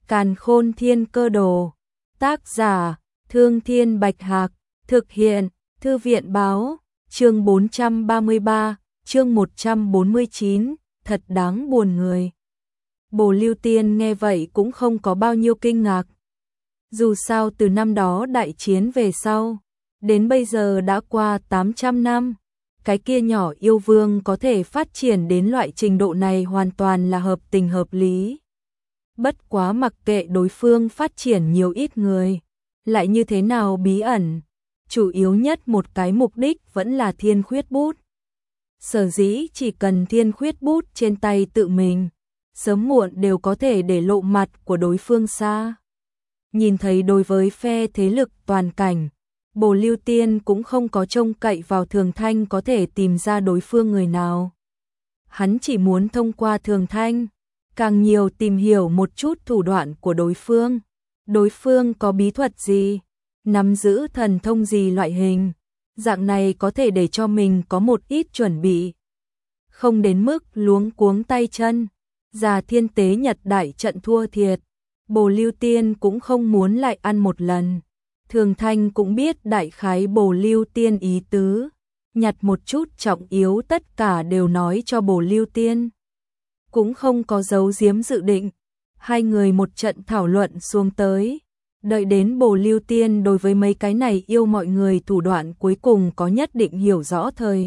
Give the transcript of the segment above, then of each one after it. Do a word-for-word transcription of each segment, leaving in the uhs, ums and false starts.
Càn Khôn Thiên Cơ Đồ. Tác giả: Thương Thiên Bạch Hạc. Thực hiện: Thư viện báo. Chương bốn trăm ba mươi ba, chương một trăm bốn mươi chín, thật đáng buồn người. Bồ Lưu Tiên nghe vậy cũng không có bao nhiêu kinh ngạc. Dù sao từ năm đó đại chiến về sau, đến bây giờ đã qua tám trăm năm, cái kia nhỏ yêu vương có thể phát triển đến loại trình độ này hoàn toàn là hợp tình hợp lý. Bất quá mặc kệ đối phương phát triển nhiều ít người, lại như thế nào bí ẩn, chủ yếu nhất một cái mục đích vẫn là thiên khuyết bút. Sở dĩ chỉ cần thiên khuyết bút trên tay tự mình, sớm muộn đều có thể để lộ mặt của đối phương xa. Nhìn thấy đối với phe thế lực toàn cảnh, Bồ Lưu Tiên cũng không có trông cậy vào Thường Thanh có thể tìm ra đối phương người nào. Hắn chỉ muốn thông qua Thường Thanh, càng nhiều tìm hiểu một chút thủ đoạn của đối phương. Đối phương có bí thuật gì, nắm giữ thần thông gì loại hình, dạng này có thể để cho mình có một ít chuẩn bị. Không đến mức luống cuống tay chân, già thiên tế nhật đại trận thua thiệt. Bồ Lưu Tiên cũng không muốn lại ăn một lần. Thường Thanh cũng biết đại khái Bồ Lưu Tiên ý tứ, nhặt một chút trọng yếu tất cả đều nói cho Bồ Lưu Tiên. Cũng không có giấu giếm dự định, hai người một trận thảo luận xuống tới. Đợi đến Bồ Lưu Tiên đối với mấy cái này yêu mọi người thủ đoạn cuối cùng có nhất định hiểu rõ thời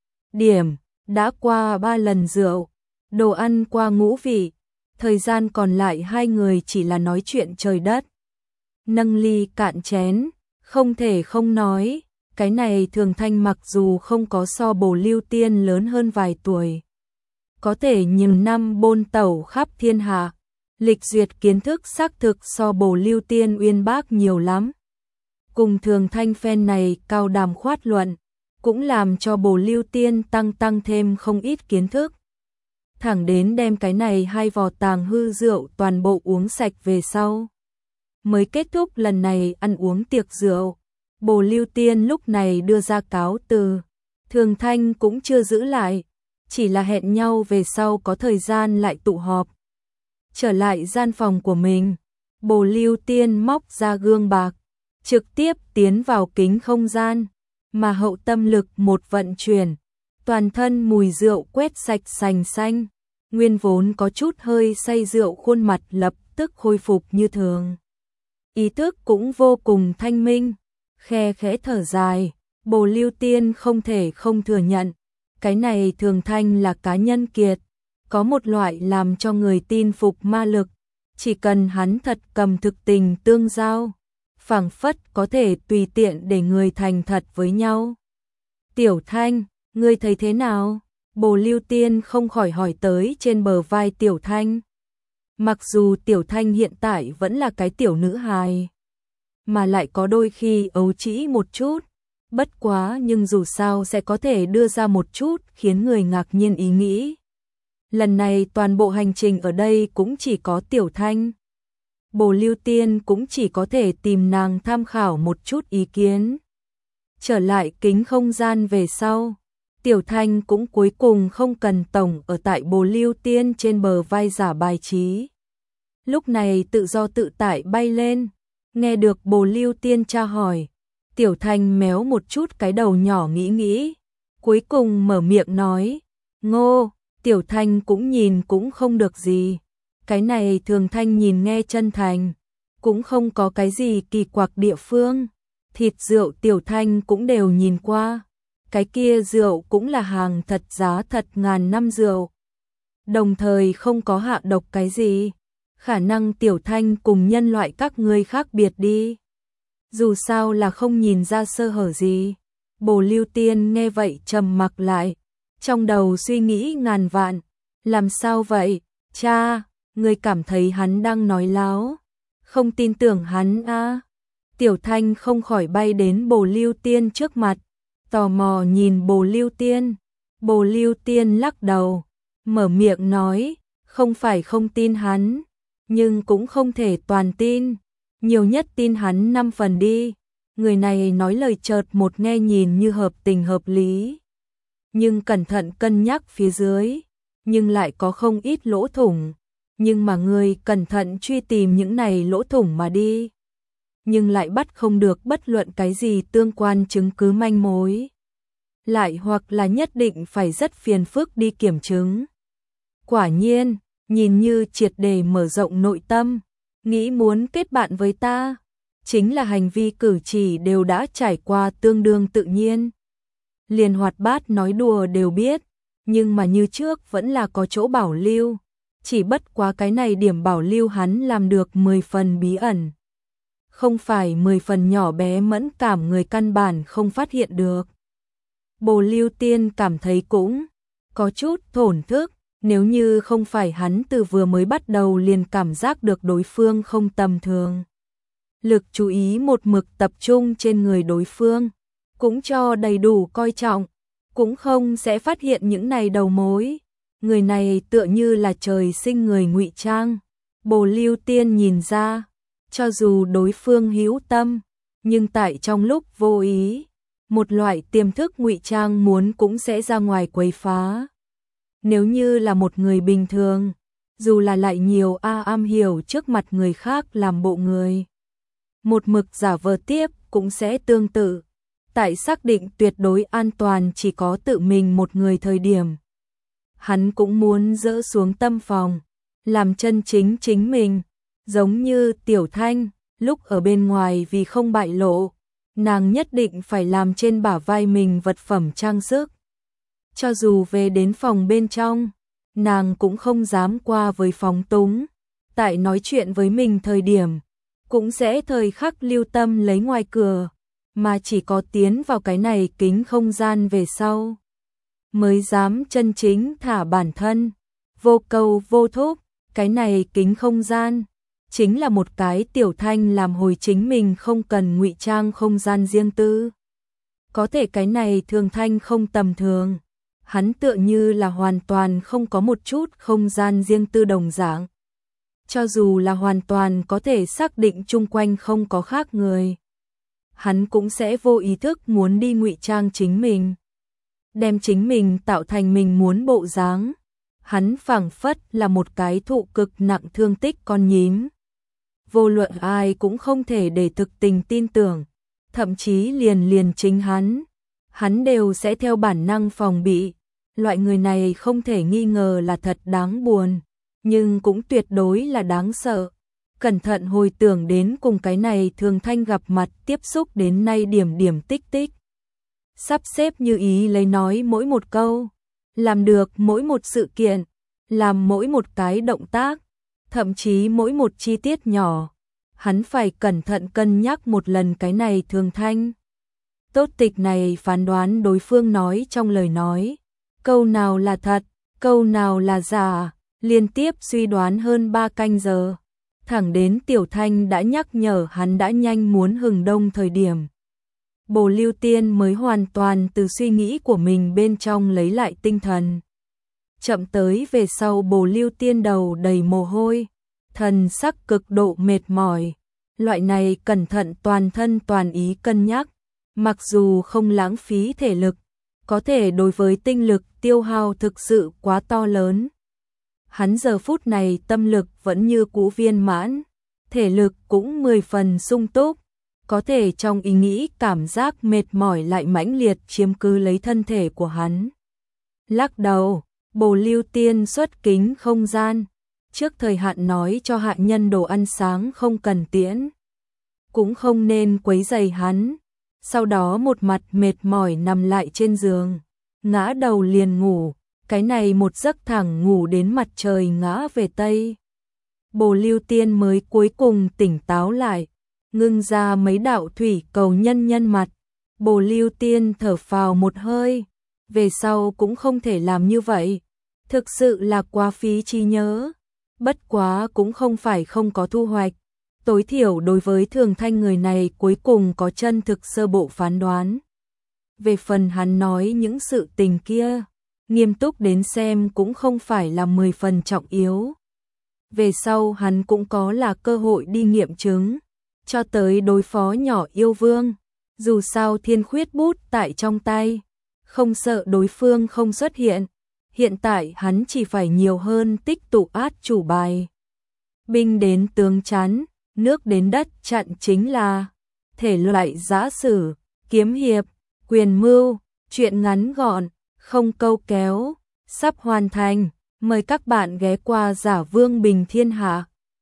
điểm, đã qua ba lần rượu, đồ ăn qua ngũ vị, thời gian còn lại hai người chỉ là nói chuyện trời đất. Nâng ly cạn chén, không thể không nói, cái này Thường Thanh mặc dù không có so Bồ Lưu Tiên lớn hơn vài tuổi, có thể nhiều năm bôn tẩu khắp thiên hạ, lịch duyệt kiến thức xác thực so Bồ Lưu Tiên uyên bác nhiều lắm. Cùng Thường Thanh phen này cao đàm khoát luận, cũng làm cho Bồ Lưu Tiên tăng tăng thêm không ít kiến thức. Thẳng đến đem cái này hai vò tàng hư rượu toàn bộ uống sạch về sau, mới kết thúc lần này ăn uống tiệc rượu. Bồ Lưu Tiên lúc này đưa ra cáo từ, Thường Thanh cũng chưa giữ lại, chỉ là hẹn nhau về sau có thời gian lại tụ họp. Trở lại gian phòng của mình, Bồ Lưu Tiên móc ra gương bạc, trực tiếp tiến vào kính không gian, mà hậu tâm lực một vận chuyển, toàn thân mùi rượu quét sạch sành xanh, nguyên vốn có chút hơi say rượu khuôn mặt lập tức khôi phục như thường. Ý thức cũng vô cùng thanh minh, khe khẽ thở dài, Bồ Lưu Tiên không thể không thừa nhận, cái này Thường Thanh là cá nhân kiệt, có một loại làm cho người tin phục ma lực, chỉ cần hắn thật cầm thực tình tương giao, phảng phất có thể tùy tiện để người thành thật với nhau. Tiểu Thanh, ngươi thấy thế nào? Bồ Lưu Tiên không khỏi hỏi tới trên bờ vai Tiểu Thanh. Mặc dù Tiểu Thanh hiện tại vẫn là cái tiểu nữ hài, mà lại có đôi khi ấu trĩ một chút, bất quá nhưng dù sao sẽ có thể đưa ra một chút khiến người ngạc nhiên ý nghĩ. Lần này toàn bộ hành trình ở đây cũng chỉ có Tiểu Thanh. Bồ Lưu Tiên cũng chỉ có thể tìm nàng tham khảo một chút ý kiến. Trở lại kính không gian về sau, Tiểu Thanh cũng cuối cùng không cần tổng ở tại Bồ Lưu Tiên trên bờ vai giả bài trí. Lúc này tự do tự tại bay lên, nghe được Bồ Lưu Tiên tra hỏi, Tiểu Thanh méo một chút cái đầu nhỏ nghĩ nghĩ, cuối cùng mở miệng nói, ngô. Tiểu Thanh cũng nhìn cũng không được gì, cái này Thường Thanh nhìn nghe chân thành, cũng không có cái gì kỳ quặc địa phương. Thịt rượu Tiểu Thanh cũng đều nhìn qua, cái kia rượu cũng là hàng thật giá thật ngàn năm rượu, đồng thời không có hạ độc cái gì, khả năng Tiểu Thanh cùng nhân loại các ngươi khác biệt đi, dù sao là không nhìn ra sơ hở gì. Bồ Lưu Tiên nghe vậy trầm mặc lại, trong đầu suy nghĩ ngàn vạn, làm sao vậy, cha, ngươi cảm thấy hắn đang nói láo, không tin tưởng hắn à? Tiểu Thanh không khỏi bay đến Bồ Lưu Tiên trước mặt, tò mò nhìn Bồ Lưu Tiên. Bồ Lưu Tiên lắc đầu, mở miệng nói, không phải không tin hắn, nhưng cũng không thể toàn tin, nhiều nhất tin hắn năm phần đi. Người này nói lời chợt một nghe nhìn như hợp tình hợp lý, nhưng cẩn thận cân nhắc phía dưới, nhưng lại có không ít lỗ thủng. nhưng mà ngươi cẩn thận truy tìm những này lỗ thủng mà đi. Nhưng lại bắt không được bất luận cái gì tương quan chứng cứ manh mối. Lại hoặc là nhất định phải rất phiền phức đi kiểm chứng. Quả nhiên, nhìn như triệt để mở rộng nội tâm, nghĩ muốn kết bạn với ta, chính là hành vi cử chỉ đều đã trải qua tương đương tự nhiên. Liền hoạt bát nói đùa đều biết, nhưng mà như trước vẫn là có chỗ bảo lưu, chỉ bất quá cái này điểm bảo lưu hắn làm được mười phần bí ẩn. Không phải mười phần nhỏ bé mẫn cảm người căn bản không phát hiện được. Bồ Lưu Tiên cảm thấy cũng có chút thổn thức, nếu như không phải hắn từ vừa mới bắt đầu liền cảm giác được đối phương không tầm thường. Lực chú ý một mực tập trung trên người đối phương, cũng cho đầy đủ coi trọng, cũng không sẽ phát hiện những này đầu mối. Người này tựa như là trời sinh người ngụy trang. Bồ Lưu Tiên nhìn ra, cho dù đối phương hữu tâm, nhưng tại trong lúc vô ý, một loại tiềm thức ngụy trang muốn cũng sẽ ra ngoài quấy phá. Nếu như là một người bình thường, dù là lại nhiều a am hiểu trước mặt người khác làm bộ người, một mực giả vờ tiếp cũng sẽ tương tự. Tại xác định tuyệt đối an toàn chỉ có tự mình một người thời điểm, hắn cũng muốn dỡ xuống tâm phòng, làm chân chính chính mình, giống như Tiểu Thanh, lúc ở bên ngoài vì không bại lộ, nàng nhất định phải làm trên bả vai mình vật phẩm trang sức. Cho dù về đến phòng bên trong, nàng cũng không dám qua với phóng túng, tại nói chuyện với mình thời điểm, cũng sẽ thời khắc lưu tâm lấy ngoài cửa, mà chỉ có tiến vào cái này kính không gian về sau, mới dám chân chính thả bản thân, vô cầu vô thúc. Cái này kính không gian chính là một cái Tiểu Thanh làm hồi chính mình không cần ngụy trang không gian riêng tư. Có thể cái này Thường Thanh không tầm thường, hắn tựa như là hoàn toàn không có một chút không gian riêng tư đồng dạng. Cho dù là hoàn toàn có thể xác định chung quanh không có khác người, hắn cũng sẽ vô ý thức muốn đi ngụy trang chính mình, đem chính mình tạo thành mình muốn bộ dáng. Hắn phảng phất là một cái thụ cực nặng thương tích con nhím. Vô luận ai cũng không thể để thực tình tin tưởng, thậm chí liền liền chính hắn, hắn đều sẽ theo bản năng phòng bị. Loại người này không thể nghi ngờ là thật đáng buồn, nhưng cũng tuyệt đối là đáng sợ. Cẩn thận hồi tưởng đến cùng cái này Thường Thanh gặp mặt tiếp xúc đến nay điểm điểm tích tích. Sắp xếp như ý lấy nói mỗi một câu, làm được mỗi một sự kiện, làm mỗi một cái động tác, thậm chí mỗi một chi tiết nhỏ, hắn phải cẩn thận cân nhắc một lần cái này Thường Thanh. Tốt tịch này phán đoán đối phương nói trong lời nói, câu nào là thật, câu nào là giả, liên tiếp suy đoán hơn ba canh giờ, thẳng đến Tiểu Thanh đã nhắc nhở hắn đã nhanh muốn hừng đông thời điểm. Bồ Lưu Tiên mới hoàn toàn từ suy nghĩ của mình bên trong lấy lại tinh thần. Chậm tới về sau Bồ Lưu Tiên đầu đầy mồ hôi, thần sắc cực độ mệt mỏi. Loại này cẩn thận toàn thân toàn ý cân nhắc, mặc dù không lãng phí thể lực, có thể đối với tinh lực tiêu hao thực sự quá to lớn. Hắn giờ phút này tâm lực vẫn như cũ viên mãn, thể lực cũng mười phần sung túc, có thể trong ý nghĩ cảm giác mệt mỏi lại mãnh liệt chiếm cứ lấy thân thể của hắn. Lắc đầu, Bồ Lưu Tiên xuất kính không gian, trước thời hạn nói cho hạ nhân đồ ăn sáng không cần tiễn, cũng không nên quấy rầy hắn. Sau đó một mặt mệt mỏi nằm lại trên giường, ngã đầu liền ngủ, cái này một giấc thẳng ngủ đến mặt trời ngã về Tây. Bồ Lưu Tiên mới cuối cùng tỉnh táo lại, ngưng ra mấy đạo thủy cầu nhân nhân mặt. Bồ Lưu Tiên thở phào một hơi, về sau cũng không thể làm như vậy, thực sự là quá phí trí nhớ. Bất quá cũng không phải không có thu hoạch, tối thiểu đối với Thường Thanh người này cuối cùng có chân thực sơ bộ phán đoán. Về phần hắn nói những sự tình kia, nghiêm túc đến xem cũng không phải là mười phần trọng yếu. Về sau hắn cũng có là cơ hội đi nghiệm chứng, cho tới đối phó nhỏ yêu vương. Dù sao thiên khuyết bút tại trong tay, không sợ đối phương không xuất hiện. hiện tại hắn chỉ phải nhiều hơn tích tụ át chủ bài. Binh đến tướng chắn, nước đến đất chặn chính là thể loại giã sử, kiếm hiệp, quyền mưu, truyện ngắn gọn, không câu kéo, sắp hoàn thành. Mời các bạn ghé qua Giả Vương Bình Thiên Hạ.